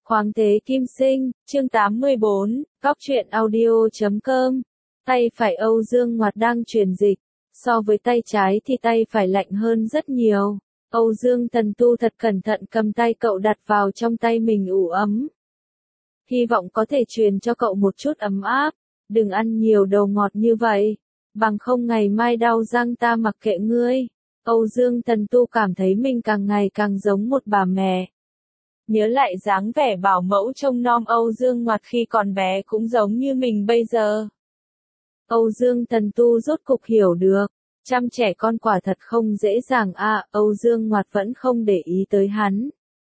Khoáng thế kim sinh, chương 84, góc truyện audio.com. Tay phải Âu Dương Ngoạt đang truyền dịch. So với tay trái thì tay phải lạnh hơn rất nhiều. Âu Dương Tần Tu thật cẩn thận cầm tay cậu đặt vào trong tay mình ủ ấm. Hy vọng có thể truyền cho cậu một chút ấm áp. Đừng ăn nhiều đồ ngọt như vậy. Bằng không ngày mai đau răng ta mặc kệ ngươi. Âu Dương Tần Tu cảm thấy mình càng ngày càng giống một bà mẹ. Nhớ lại dáng vẻ bảo mẫu trông nom Âu Dương Ngoạt khi còn bé cũng giống như mình bây giờ. Âu Dương Tần Tu rốt cục hiểu được, chăm trẻ con quả thật không dễ dàng Âu Dương Ngoạt vẫn không để ý tới hắn.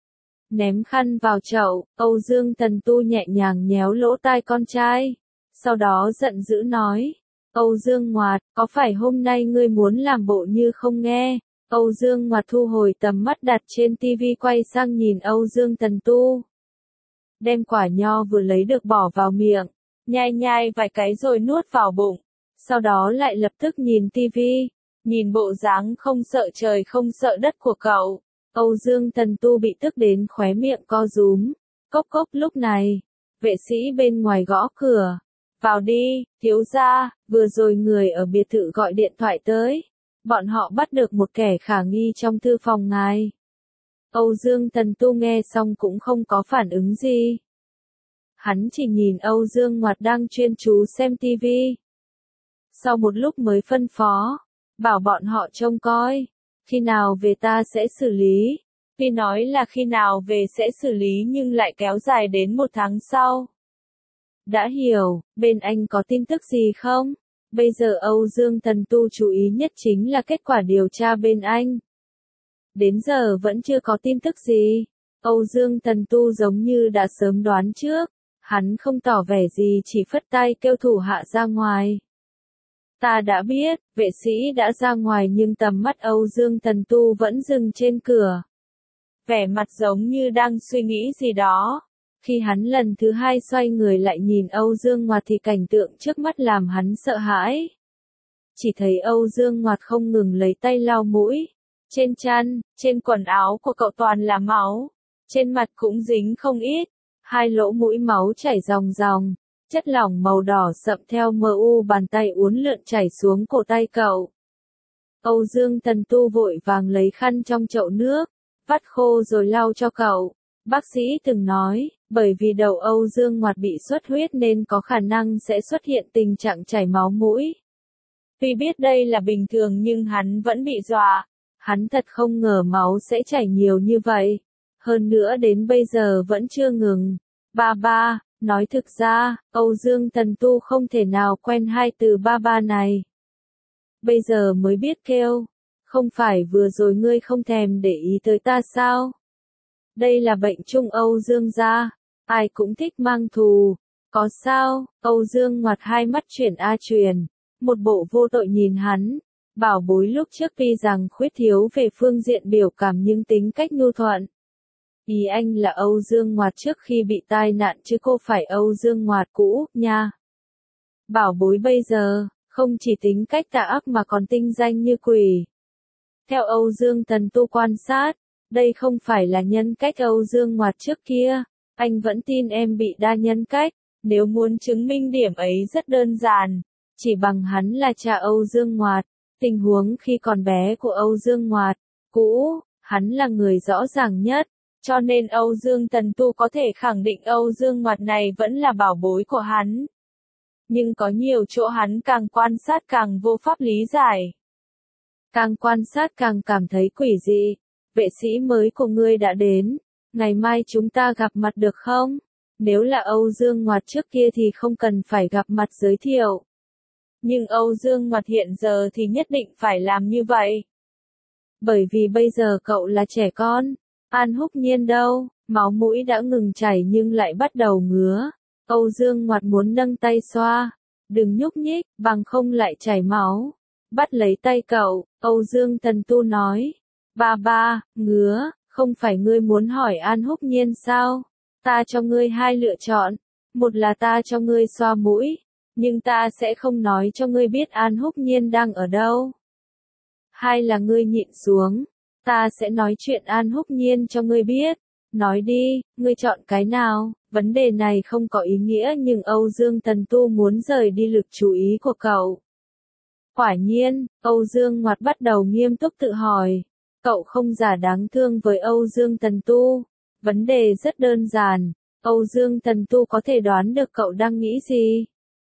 Ném khăn vào chậu, Âu Dương Tần Tu nhẹ nhàng nhéo lỗ tai con trai. Sau đó giận dữ nói, Âu Dương Ngoạt, có phải hôm nay ngươi muốn làm bộ như không nghe? Âu Dương Ngoạt thu hồi tầm mắt đặt trên tivi quay sang nhìn Âu Dương Tần Tu. Đem quả nho vừa lấy được bỏ vào miệng, nhai nhai vài cái rồi nuốt vào bụng. Sau đó lại lập tức nhìn tivi, nhìn bộ dáng không sợ trời không sợ đất của cậu. Âu Dương Tần Tu bị tức đến khóe miệng co rúm. Cốc cốc lúc này, vệ sĩ bên ngoài gõ cửa. Vào đi, thiếu gia, vừa rồi người ở biệt thự gọi điện thoại tới. Bọn họ bắt được một kẻ khả nghi trong thư phòng ngài. Âu Dương Tần Tu nghe xong cũng không có phản ứng gì. Hắn chỉ nhìn Âu Dương Ngoạt đang chuyên chú xem tivi. Sau một lúc mới phân phó, bảo bọn họ trông coi. Khi nào về ta sẽ xử lý. Tuy nói là khi nào về sẽ xử lý nhưng lại kéo dài đến 1 tháng sau. Đã hiểu, bên anh có tin tức gì không? Bây giờ Âu Dương Tần Tu chú ý nhất chính là kết quả điều tra bên anh. Đến giờ vẫn chưa có tin tức gì. Âu Dương Tần Tu giống như đã sớm đoán trước. Hắn không tỏ vẻ gì chỉ phất tay kêu thủ hạ ra ngoài. Ta đã biết, vệ sĩ đã ra ngoài nhưng tầm mắt Âu Dương Tần Tu vẫn dừng trên cửa. Vẻ mặt giống như đang suy nghĩ gì đó. Khi hắn lần thứ 2 xoay người lại nhìn Âu Dương Ngoạt thì cảnh tượng trước mắt làm hắn sợ hãi. Chỉ thấy Âu Dương Ngoạt không ngừng lấy tay lau mũi. Trên chăn, trên quần áo của cậu toàn là máu. Trên mặt cũng dính không ít. 2 lỗ mũi máu chảy ròng ròng. Chất lỏng màu đỏ sậm theo mu bàn tay uốn lượn chảy xuống cổ tay cậu. Âu Dương Tần Tu vội vàng lấy khăn trong chậu nước, vắt khô rồi lau cho cậu. Bác sĩ từng nói, bởi vì đầu Âu Dương Ngoạt bị xuất huyết nên có khả năng sẽ xuất hiện tình trạng chảy máu mũi. Tuy biết đây là bình thường nhưng hắn vẫn bị dọa. Hắn thật không ngờ máu sẽ chảy nhiều như vậy. Hơn nữa đến bây giờ vẫn chưa ngừng. Ba, nói thực ra, Âu Dương Tần Tu không thể nào quen 2 từ ba này. Bây giờ mới biết kêu. Không phải vừa rồi ngươi không thèm để ý tới ta sao? Đây là bệnh chung Âu Dương gia. Ai cũng thích mang thù. Có sao? Âu Dương Ngoạt 2 mắt chuyển chuyển. Một bộ vô tội nhìn hắn. Bảo bối lúc trước tuy rằng khuyết thiếu về phương diện biểu cảm nhưng tính cách nhu thuận. Ý anh là Âu Dương Ngoạt trước khi bị tai nạn chứ cô phải Âu Dương Ngoạt cũ, nha. Bảo bối bây giờ, không chỉ tính cách tà ác mà còn tinh danh như quỷ. Theo Âu Dương Tần Tu quan sát, đây không phải là nhân cách Âu Dương Ngoạt trước kia. Anh vẫn tin em bị đa nhân cách. Nếu muốn chứng minh điểm ấy rất đơn giản. Chỉ bằng hắn là cha Âu Dương Ngoạt. Tình huống khi còn bé của Âu Dương Ngoạt, cũ, hắn là người rõ ràng nhất. Cho nên Âu Dương Tần Tu có thể khẳng định Âu Dương Ngoạt này vẫn là bảo bối của hắn. Nhưng có nhiều chỗ hắn càng quan sát càng vô pháp lý giải. Càng quan sát càng cảm thấy quỷ dị. Vệ sĩ mới của ngươi đã đến. Ngày mai chúng ta gặp mặt được không? Nếu là Âu Dương Ngoạt trước kia thì không cần phải gặp mặt giới thiệu. Nhưng Âu Dương Ngoạt hiện giờ thì nhất định phải làm như vậy. Bởi vì bây giờ cậu là trẻ con. An Húc Nhiên đâu? Máu mũi đã ngừng chảy nhưng lại bắt đầu ngứa. Âu Dương Ngoạt muốn nâng tay xoa. Đừng nhúc nhích, bằng không lại chảy máu. Bắt lấy tay cậu, Âu Dương Tần Tu nói. Ba, ngứa, không phải ngươi muốn hỏi An Húc Nhiên sao? Ta cho ngươi 2 lựa chọn. Một là ta cho ngươi xoa mũi. Nhưng ta sẽ không nói cho ngươi biết An Húc Nhiên đang ở đâu. 2 là ngươi nhịn xuống. Ta sẽ nói chuyện An Húc Nhiên cho ngươi biết. Nói đi, ngươi chọn cái nào? Vấn đề này không có ý nghĩa nhưng Âu Dương Tần Tu muốn rời đi lực chú ý của cậu. Quả nhiên, Âu Dương Ngoạt bắt đầu nghiêm túc tự hỏi. Cậu không giả đáng thương với Âu Dương Tần Tu. Vấn đề rất đơn giản. Âu Dương Tần Tu có thể đoán được cậu đang nghĩ gì.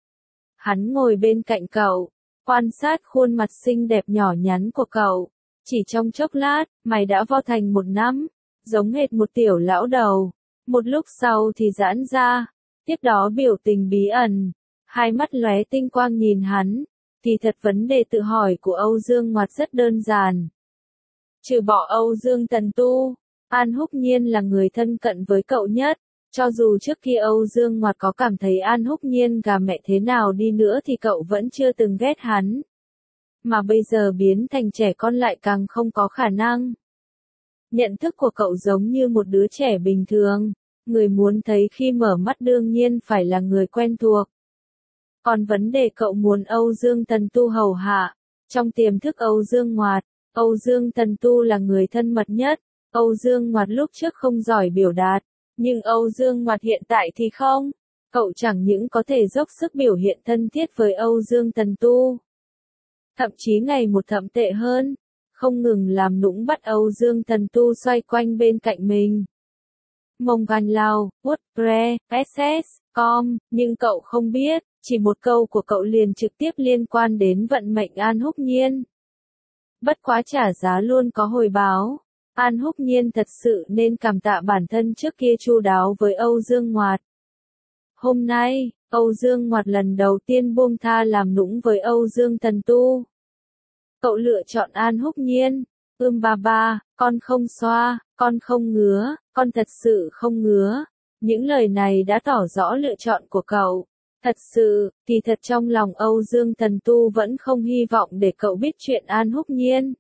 Hắn ngồi bên cạnh cậu, quan sát khuôn mặt xinh đẹp nhỏ nhắn của cậu. Chỉ trong chốc lát, mày đã vo thành một nắm, giống hệt một tiểu lão đầu. Một lúc sau thì giãn ra, tiếp đó biểu tình bí ẩn, hai mắt lóe tinh quang nhìn hắn. Thì thật vấn đề tự hỏi của Âu Dương Ngoạt rất đơn giản. Trừ bỏ Âu Dương Tần Tu, An Húc Nhiên là người thân cận với cậu nhất. Cho dù trước kia Âu Dương Ngoạt có cảm thấy An Húc Nhiên gà mẹ thế nào đi nữa thì cậu vẫn chưa từng ghét hắn. Mà bây giờ biến thành trẻ con lại càng không có khả năng. Nhận thức của cậu giống như một đứa trẻ bình thường. Người muốn thấy khi mở mắt đương nhiên phải là người quen thuộc. Còn vấn đề cậu muốn Âu Dương Tần Tu hầu hạ. Trong tiềm thức Âu Dương Ngoạt, Âu Dương Tần Tu là người thân mật nhất. Âu Dương Ngoạt lúc trước không giỏi biểu đạt. Nhưng Âu Dương Ngoạt hiện tại thì không. Cậu chẳng những có thể dốc sức biểu hiện thân thiết với Âu Dương Tần Tu. Thậm chí ngày một thậm tệ hơn. Không ngừng làm nũng bắt Âu Dương Tần Tu xoay quanh bên cạnh mình. Mông Gan Lao, WordPress, SS.com, nhưng cậu không biết, chỉ một câu của cậu liền trực tiếp liên quan đến vận mệnh An Húc Nhiên. Bất quá trả giá luôn có hồi báo. An Húc Nhiên thật sự nên cảm tạ bản thân trước kia chu đáo với Âu Dương Ngoạt. Hôm nay, Âu Dương Ngoạt lần đầu tiên buông tha làm nũng với Âu Dương Tần Tu. Cậu lựa chọn An Húc Nhiên. Ba ba, con không xoa, con không ngứa, con thật sự không ngứa. Những lời này đã tỏ rõ lựa chọn của cậu. Thật sự, thì thật trong lòng Âu Dương Tần Tu vẫn không hy vọng để cậu biết chuyện An Húc Nhiên.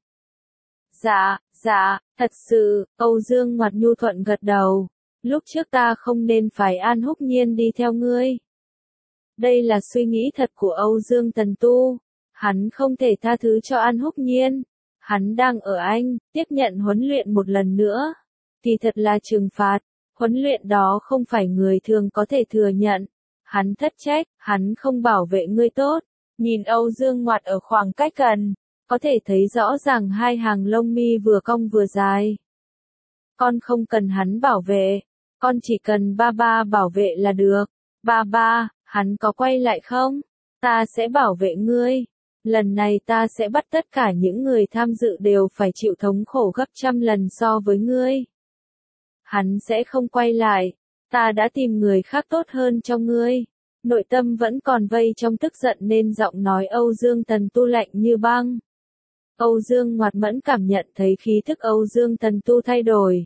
Dạ, thật sự, Âu Dương Ngoạt nhu thuận gật đầu. Lúc trước ta không nên phải An Húc Nhiên đi theo ngươi. Đây là suy nghĩ thật của Âu Dương Tần Tu. Hắn không thể tha thứ cho An Húc Nhiên. Hắn đang ở Anh, tiếp nhận huấn luyện một lần nữa. Thì thật là trừng phạt. Huấn luyện đó không phải người thường có thể thừa nhận. Hắn thất trách, hắn không bảo vệ ngươi tốt. Nhìn Âu Dương Ngoạt ở khoảng cách gần, có thể thấy rõ ràng hai hàng lông mi vừa cong vừa dài. Con không cần hắn bảo vệ, con chỉ cần ba ba bảo vệ là được. Ba ba, hắn có quay lại không? Ta sẽ bảo vệ ngươi. Lần này ta sẽ bắt tất cả những người tham dự đều phải chịu thống khổ gấp trăm lần so với ngươi. Hắn sẽ không quay lại. Ta đã tìm người khác tốt hơn cho ngươi. Nội tâm vẫn còn vây trong tức giận nên giọng nói Âu Dương Tần Tu lạnh như băng. Âu Dương Ngoạt Mẫn cảm nhận thấy khí thức Âu Dương Tần Tu thay đổi.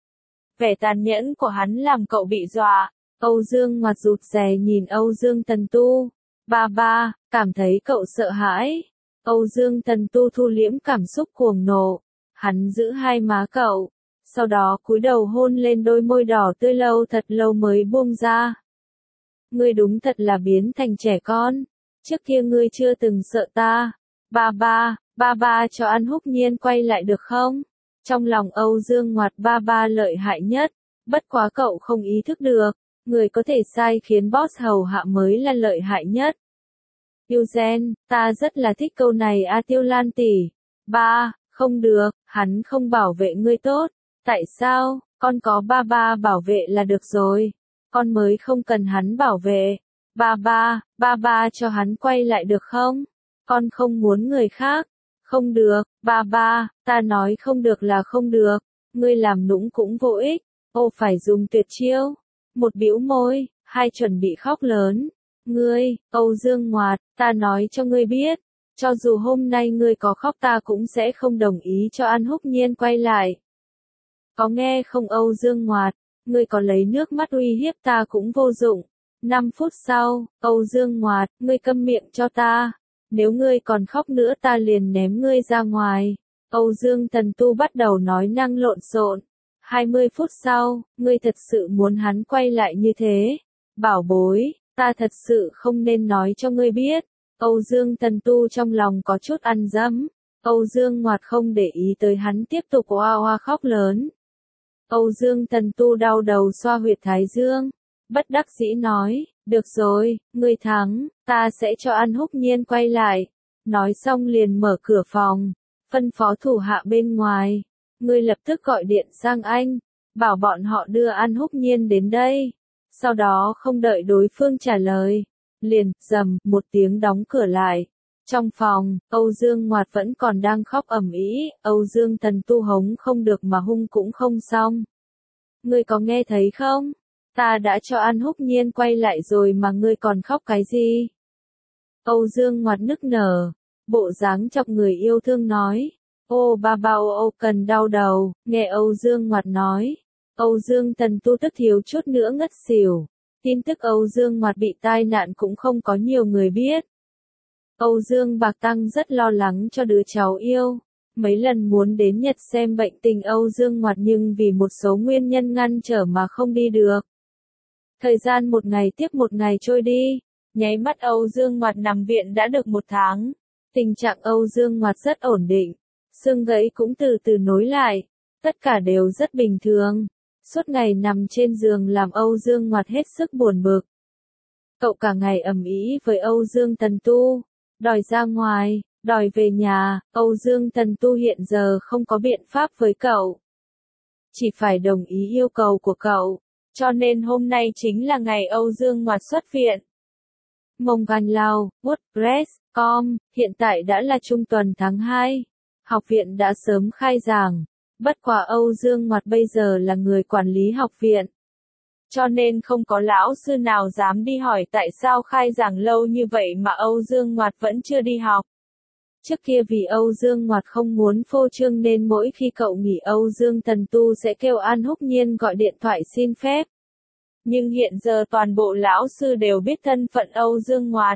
Vẻ tàn nhẫn của hắn làm cậu bị dọa. Âu Dương Ngoạt rụt rè nhìn Âu Dương Tần Tu. Ba ba, cảm thấy cậu sợ hãi. Âu Dương Tần Tu thu liễm cảm xúc cuồng nộ. Hắn giữ hai má cậu. Sau đó cúi đầu hôn lên đôi môi đỏ tươi lâu thật lâu mới buông ra. Ngươi đúng thật là biến thành trẻ con. Trước kia ngươi chưa từng sợ ta. Ba ba cho An Húc Nhiên quay lại được không? Trong lòng Âu Dương Ngoạt ba ba lợi hại nhất. Bất quá cậu không ý thức được. Người có thể sai khiến boss hầu hạ mới là lợi hại nhất. Tiêu Gen, ta rất là thích câu này a Tiêu Lan tỷ. Ba, không được, hắn không bảo vệ ngươi tốt. Tại sao? Con có ba ba bảo vệ là được rồi. Con mới không cần hắn bảo vệ. Ba ba cho hắn quay lại được không? Con không muốn người khác. Không được, ba ba, ta nói không được là không được. Ngươi làm nũng cũng vô ích. Ô phải dùng tuyệt chiêu. Một bĩu môi, hai chuẩn bị khóc lớn. Ngươi, Âu Dương Ngoạt, ta nói cho ngươi biết. Cho dù hôm nay ngươi có khóc ta cũng sẽ không đồng ý cho An Húc Nhiên quay lại. Có nghe không Âu Dương Ngoạt, ngươi có lấy nước mắt uy hiếp ta cũng vô dụng. 5 phút sau, Âu Dương Ngoạt, ngươi câm miệng cho ta. Nếu ngươi còn khóc nữa ta liền ném ngươi ra ngoài. Âu Dương Tần Tu bắt đầu nói năng lộn xộn. 20 phút sau, ngươi thật sự muốn hắn quay lại như thế. Bảo bối, ta thật sự không nên nói cho ngươi biết. Âu Dương Tần Tu trong lòng có chút ăn dấm. Âu Dương Ngoạt không để ý tới hắn tiếp tục oa oa khóc lớn. Âu Dương Tần Tu đau đầu xoa huyệt thái dương. Bất đắc dĩ nói, được rồi, ngươi thắng, ta sẽ cho An Húc Nhiên quay lại. Nói xong liền mở cửa phòng, phân phó thủ hạ bên ngoài. Ngươi lập tức gọi điện sang anh, bảo bọn họ đưa An Húc Nhiên đến đây. Sau đó không đợi đối phương trả lời, liền, rầm, một tiếng đóng cửa lại. Trong phòng, Âu Dương Ngoạt vẫn còn đang khóc ầm ĩ, Âu Dương Tần Tu hống không được mà hung cũng không xong. Ngươi có nghe thấy không? Ta đã cho An Húc Nhiên quay lại rồi mà ngươi còn khóc cái gì? Âu Dương Ngoạt nức nở, bộ dáng chọc người yêu thương nói. Ô ba bao Âu Cần đau đầu, nghe Âu Dương Ngoạt nói. Âu Dương Tần Tu tức thiếu chút nữa ngất xỉu. Tin tức Âu Dương Ngoạt bị tai nạn cũng không có nhiều người biết. Âu Dương Bạc Tăng rất lo lắng cho đứa cháu yêu. Mấy lần muốn đến Nhật xem bệnh tình Âu Dương Ngoạt nhưng vì một số nguyên nhân ngăn trở mà không đi được. Thời gian một ngày tiếp một ngày trôi đi. Nháy mắt Âu Dương Ngoạt nằm viện đã được 1 tháng. Tình trạng Âu Dương Ngoạt rất ổn định. Xương gãy cũng từ từ nối lại. Tất cả đều rất bình thường. Suốt ngày nằm trên giường làm Âu Dương Ngoạt hết sức buồn bực. Cậu cả ngày ầm ĩ với Âu Dương Tần Tu. Đòi ra ngoài, đòi về nhà, Âu Dương Tần Tu hiện giờ không có biện pháp với cậu. Chỉ phải đồng ý yêu cầu của cậu. Cho nên hôm nay chính là ngày Âu Dương Ngoạt xuất viện. Mông Gan Lao, WordPress.com, hiện tại đã là trung tuần tháng 2. Học viện đã sớm khai giảng. Bất quá Âu Dương Ngoạt bây giờ là người quản lý học viện. Cho nên không có lão sư nào dám đi hỏi tại sao khai giảng lâu như vậy mà Âu Dương Ngoạt vẫn chưa đi học. Trước kia vì Âu Dương Ngoạt không muốn phô trương nên mỗi khi cậu nghỉ Âu Dương Tần Tu sẽ kêu An Húc Nhiên gọi điện thoại xin phép. Nhưng hiện giờ toàn bộ lão sư đều biết thân phận Âu Dương Ngoạt.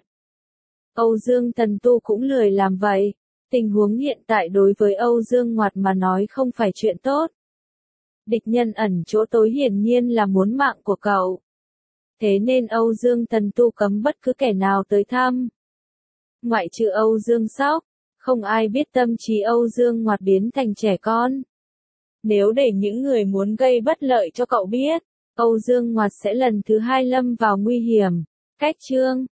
Âu Dương Tần Tu cũng lười làm vậy. Tình huống hiện tại đối với Âu Dương Ngoạt mà nói không phải chuyện tốt. Địch nhân ẩn chỗ tối hiển nhiên là muốn mạng của cậu. Thế nên Âu Dương Tần Tu cấm bất cứ kẻ nào tới thăm. Ngoại trừ Âu Dương Sóc, không ai biết tâm trí Âu Dương Ngoạt biến thành trẻ con. Nếu để những người muốn gây bất lợi cho cậu biết, Âu Dương Ngoạt sẽ lần thứ 2 lâm vào nguy hiểm. Cách chương